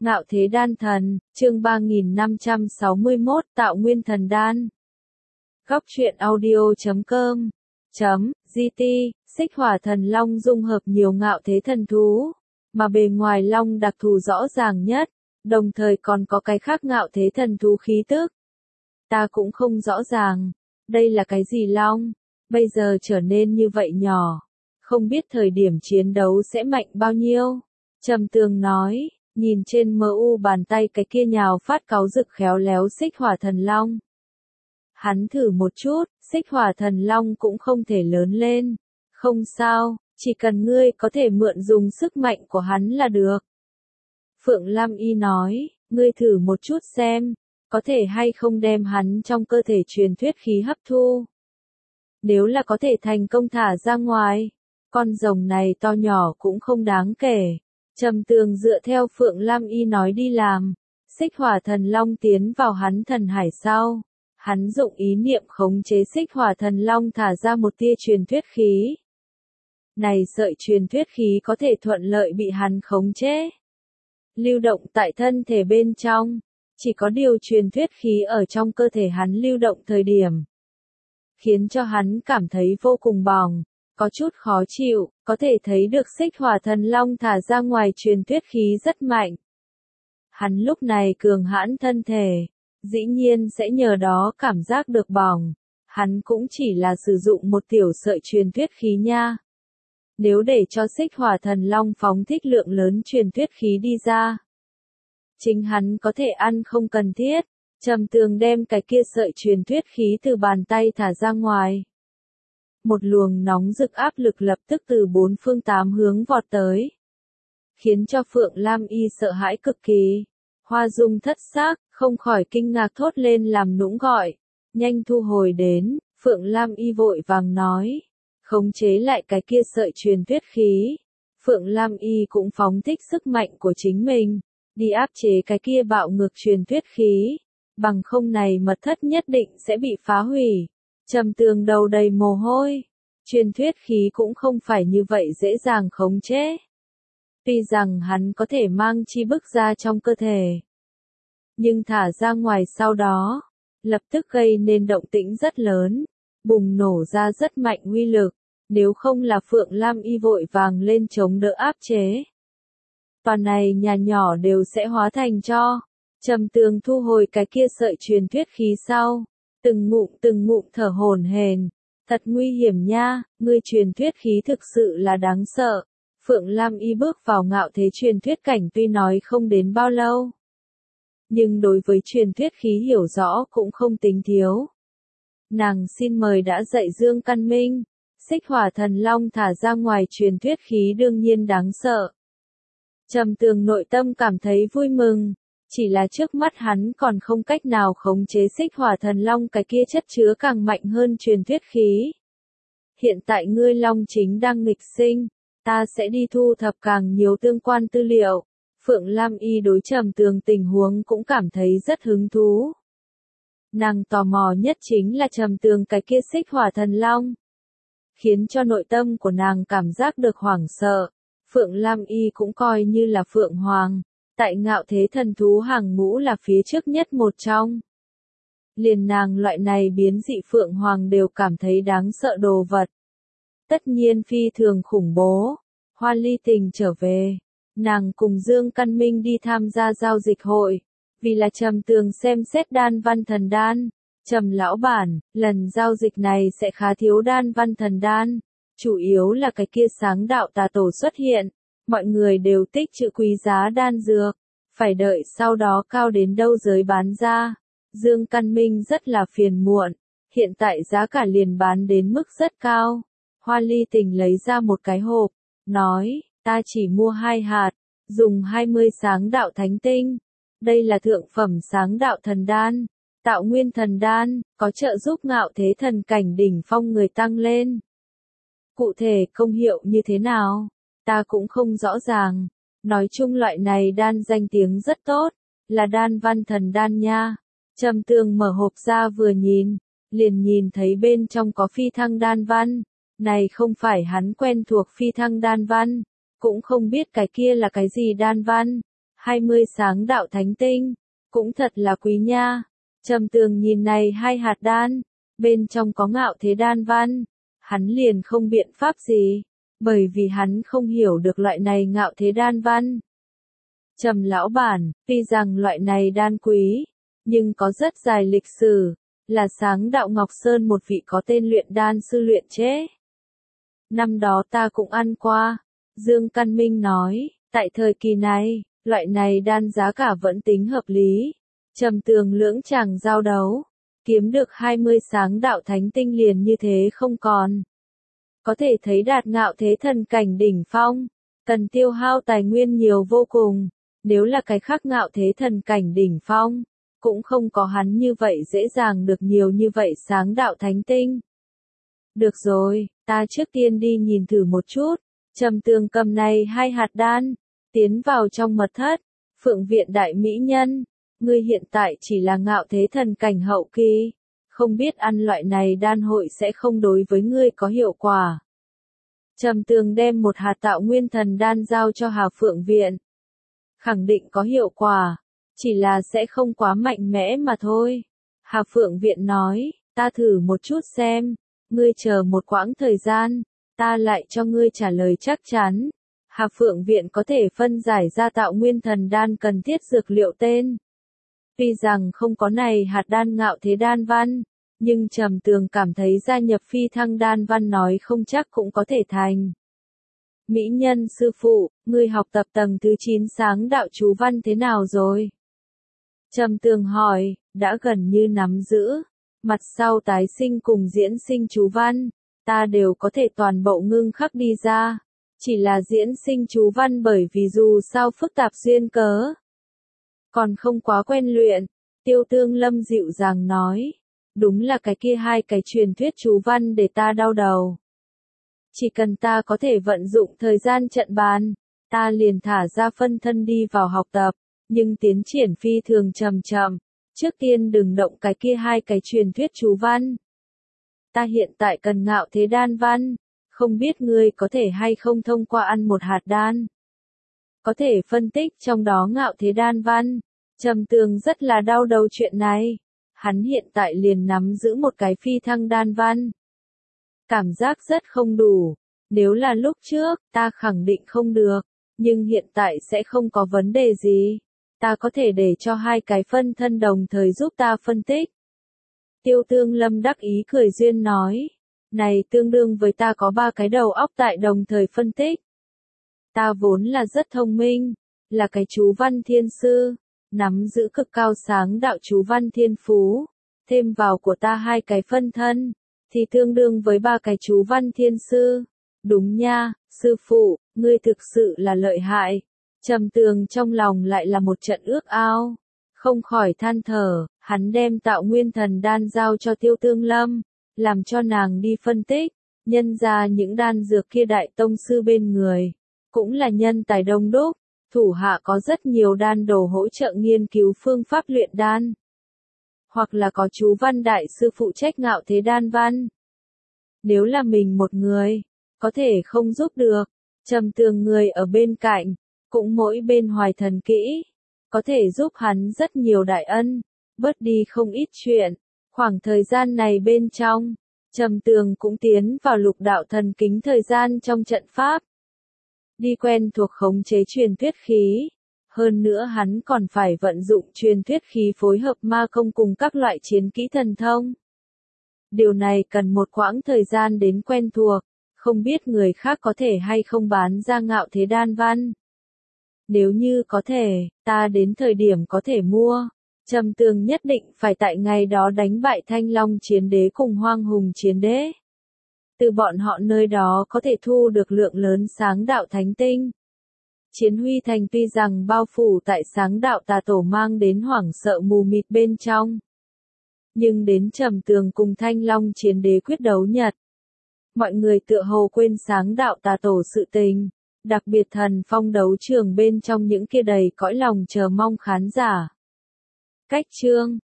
Ngạo Thế Đan Thần, chương 3561, Tạo Nguyên Thần Đan. Góc truyện audio.com GT, Xích Hỏa Thần Long dung hợp nhiều ngạo thế thần thú, mà bề ngoài long đặc thù rõ ràng nhất, đồng thời còn có cái khác ngạo thế thần thú khí tức. Ta cũng không rõ ràng, đây là cái gì long, bây giờ trở nên như vậy nhỏ, không biết thời điểm chiến đấu sẽ mạnh bao nhiêu. Trầm Tường nói, nhìn trên MU bàn tay cái kia nhào phát cáu rực khéo léo Xích Hỏa Thần Long. Hắn thử một chút, Xích Hỏa Thần Long cũng không thể lớn lên. Không sao, chỉ cần ngươi có thể mượn dùng sức mạnh của hắn là được. Phượng Lam Y nói, ngươi thử một chút xem, có thể hay không đem hắn trong cơ thể truyền thuyết khí hấp thu. Nếu là có thể thành công thả ra ngoài, con rồng này to nhỏ cũng không đáng kể. Trầm Tường dựa theo Phượng Lam Y nói đi làm, Xích Hỏa Thần Long tiến vào hắn thần hải sau. Hắn dụng ý niệm khống chế Xích Hỏa Thần Long thả ra một tia truyền thuyết khí. Này sợi truyền thuyết khí có thể thuận lợi bị hắn khống chế. Lưu động tại thân thể bên trong, chỉ có điều truyền thuyết khí ở trong cơ thể hắn lưu động thời điểm. Khiến cho hắn cảm thấy vô cùng bỏng, có chút khó chịu, có thể thấy được Xích Hỏa Thần Long thả ra ngoài truyền thuyết khí rất mạnh. Hắn lúc này cường hãn thân thể, dĩ nhiên sẽ nhờ đó cảm giác được bỏng, hắn cũng chỉ là sử dụng một tiểu sợi truyền thuyết khí nha. Nếu để cho Xích Hỏa Thần Long phóng thích lượng lớn truyền thuyết khí đi ra, chính hắn có thể ăn không cần thiết. Trầm Tường đem cái kia sợi truyền thuyết khí từ bàn tay thả ra ngoài. Một luồng nóng rực áp lực lập tức từ bốn phương tám hướng vọt tới, khiến cho Phượng Lam Y sợ hãi cực kỳ. Hoa Dung thất xác, không khỏi kinh ngạc thốt lên làm nũng gọi. Nhanh thu hồi đến, Phượng Lam Y vội vàng nói. Khống chế lại cái kia sợi truyền thuyết khí. Phượng Lam Y cũng phóng thích sức mạnh của chính mình, đi áp chế cái kia bạo ngược truyền thuyết khí. Bằng không này mật thất nhất định sẽ bị phá hủy. Trầm Tường đầu đầy mồ hôi. Truyền thuyết khí cũng không phải như vậy dễ dàng khống chế. Tuy rằng hắn có thể mang chi bức ra trong cơ thể, nhưng thả ra ngoài sau đó, lập tức gây nên động tĩnh rất lớn, bùng nổ ra rất mạnh uy lực, nếu không là Phượng Lam Y vội vàng lên chống đỡ áp chế. Toàn này nhà nhỏ đều sẽ hóa thành tro. Trầm Tường thu hồi cái kia sợi truyền thuyết khí sau, từng ngụm thở hổn hển, thật nguy hiểm nha, ngươi truyền thuyết khí thực sự là đáng sợ. Phượng Lam Y bước vào ngạo thế truyền thuyết cảnh tuy nói không đến bao lâu, nhưng đối với truyền thuyết khí hiểu rõ cũng không tính thiếu. Nàng xin mời đã dạy Dương Căn Minh, Xích Hỏa Thần Long thả ra ngoài truyền thuyết khí đương nhiên đáng sợ. Trầm Tường nội tâm cảm thấy vui mừng, chỉ là trước mắt hắn còn không cách nào khống chế Xích Hỏa Thần Long cái kia chất chứa càng mạnh hơn truyền thuyết khí. Hiện tại ngươi Long chính đang nghịch sinh, ta sẽ đi thu thập càng nhiều tương quan tư liệu. Phượng Lam Y đối Trầm Tường tình huống cũng cảm thấy rất hứng thú. Nàng tò mò nhất chính là Trầm Tường cái kia Xích Hỏa Thần Long, khiến cho nội tâm của nàng cảm giác được hoảng sợ. Phượng Lam Y cũng coi như là Phượng Hoàng, tại ngạo thế thần thú hàng ngũ là phía trước nhất một trong. Liền nàng loại này biến dị Phượng Hoàng đều cảm thấy đáng sợ đồ vật. Tất nhiên phi thường khủng bố. Hoa Ly Tình trở về, nàng cùng Dương Căn Minh đi tham gia giao dịch hội, vì là Trầm Tường xem xét đan văn thần đan. Trầm lão bản, lần giao dịch này sẽ khá thiếu đan văn thần đan, chủ yếu là cái kia sáng đạo tà tổ xuất hiện, mọi người đều tích trữ quý giá đan dược, phải đợi sau đó cao đến đâu giới bán ra. Dương Căn Minh rất là phiền muộn, hiện tại giá cả liền bán đến mức rất cao. Hoa Ly Tình lấy ra một cái hộp, nói, ta chỉ mua 2 hạt, dùng 20 sáng đạo thánh tinh. Đây là thượng phẩm sáng đạo thần đan, tạo nguyên thần đan, có trợ giúp ngạo thế thần cảnh đỉnh phong người tăng lên. Cụ thể công hiệu như thế nào, ta cũng không rõ ràng. Nói chung loại này đan danh tiếng rất tốt, là đan văn thần đan nha. Trầm Tường mở hộp ra vừa nhìn, liền nhìn thấy bên trong có phi thăng đan văn. Này không phải hắn quen thuộc phi thăng đan văn, cũng không biết cái kia là cái gì đan văn. 20 sáng đạo thánh tinh, cũng thật là quý nha. Trầm Tường nhìn này 2 hạt đan, bên trong có ngạo thế đan văn, hắn liền không biện pháp gì, bởi vì hắn không hiểu được loại này ngạo thế đan văn. Trầm lão bản, tuy rằng loại này đan quý, nhưng có rất dài lịch sử, là sáng đạo Ngọc Sơn một vị có tên luyện đan sư luyện chế. Năm đó ta cũng ăn qua, Dương Căn Minh nói, tại thời kỳ này, loại này đan giá cả vẫn tính hợp lý. Trầm Tường lưỡng chàng giao đấu, kiếm được 20 sáng đạo thánh tinh liền như thế không còn. Có thể thấy đạt ngạo thế thần cảnh đỉnh phong, cần tiêu hao tài nguyên nhiều vô cùng, nếu là cái khác ngạo thế thần cảnh đỉnh phong, cũng không có hắn như vậy dễ dàng được nhiều như vậy sáng đạo thánh tinh. Được rồi, ta trước tiên đi nhìn thử một chút. Trầm Tường cầm này 2 hạt đan, tiến vào trong mật thất. Phượng viện đại mỹ nhân, ngươi hiện tại chỉ là ngạo thế thần cảnh hậu kỳ, không biết ăn loại này đan hội sẽ không đối với ngươi có hiệu quả. Trầm Tường đem một hạt tạo nguyên thần đan giao cho Hà Phượng viện. Khẳng định có hiệu quả, chỉ là sẽ không quá mạnh mẽ mà thôi. Hà Phượng viện nói, ta thử một chút xem, ngươi chờ một quãng thời gian, ta lại cho ngươi trả lời chắc chắn. Hà Phượng viện có thể phân giải ra tạo nguyên thần đan cần thiết dược liệu tên. Tuy rằng không có này hạt đan ngạo thế đan văn, nhưng Trầm Tường cảm thấy gia nhập phi thăng đan văn nói không chắc cũng có thể thành. Mỹ nhân sư phụ, ngươi học tập tầng thứ 9 sáng đạo chú văn thế nào rồi? Trầm Tường hỏi, đã gần như nắm giữ. Mặt sau tái sinh cùng diễn sinh chú văn, ta đều có thể toàn bộ ngưng khắc đi ra. Chỉ là diễn sinh chú văn bởi vì dù sao phức tạp duyên cớ. Còn không quá quen luyện, Tiêu Tương Lâm dịu dàng nói. Đúng là cái kia 2 cái truyền thuyết chú văn để ta đau đầu. Chỉ cần ta có thể vận dụng thời gian trận bàn, ta liền thả ra phân thân đi vào học tập, nhưng tiến triển phi thường chậm chậm. Trước tiên đừng động cái kia 2 cái truyền thuyết chú văn. Ta hiện tại cần ngạo thế đan văn, không biết ngươi có thể hay không thông qua ăn một hạt đan. Có thể phân tích trong đó ngạo thế đan văn. Trầm Tường rất là đau đầu chuyện này. Hắn hiện tại liền nắm giữ một cái phi thăng đan văn. Cảm giác rất không đủ. Nếu là lúc trước, ta khẳng định không được. Nhưng hiện tại sẽ không có vấn đề gì. Ta có thể để cho 2 cái phân thân đồng thời giúp ta phân tích. Tiêu Tương Lâm đắc ý cười duyên nói. Này tương đương với ta có 3 cái đầu óc tại đồng thời phân tích. Ta vốn là rất thông minh, là cái chú văn thiên sư, nắm giữ cực cao sáng đạo chú văn thiên phú, thêm vào của ta 2 cái phân thân, thì tương đương với 3 cái chú văn thiên sư. Đúng nha, sư phụ, ngươi thực sự là lợi hại. Trầm Tường trong lòng lại là một trận ước ao, không khỏi than thở, hắn đem tạo nguyên thần đan giao cho Tiêu Tương Lâm, làm cho nàng đi phân tích, nhân ra những đan dược kia đại tông sư bên người, cũng là nhân tài đông đúc, thủ hạ có rất nhiều đan đồ hỗ trợ nghiên cứu phương pháp luyện đan. Hoặc là có chú văn đại sư phụ trách ngạo thế đan văn. Nếu là mình một người, có thể không giúp được, Trầm Tường người ở bên cạnh, cũng mỗi bên hoài thần kỹ, có thể giúp hắn rất nhiều đại ân, bớt đi không ít chuyện. Khoảng thời gian này bên trong, Trầm Tường cũng tiến vào lục đạo thần kính thời gian trong trận pháp. Đi quen thuộc khống chế truyền thuyết khí. Hơn nữa hắn còn phải vận dụng truyền thuyết khí phối hợp ma công cùng các loại chiến kỹ thần thông. Điều này cần một quãng thời gian đến quen thuộc, không biết người khác có thể hay không bán ra ngạo thế đan văn. Nếu như có thể, ta đến thời điểm có thể mua. Trầm Tường nhất định phải tại ngày đó đánh bại Thanh Long Chiến Đế cùng Hoang Hùng Chiến Đế. Từ bọn họ nơi đó có thể thu được lượng lớn sáng đạo thánh tinh. Chiến Huy Thành tuy rằng bao phủ tại sáng đạo tà tổ mang đến hoảng sợ mù mịt bên trong. Nhưng đến Trầm Tường cùng Thanh Long Chiến Đế quyết đấu nhật. Mọi người tựa hồ quên sáng đạo tà tổ sự tình. Đặc biệt Thần Phong đấu trường bên trong những kia đầy cõi lòng chờ mong khán giả. Cách chương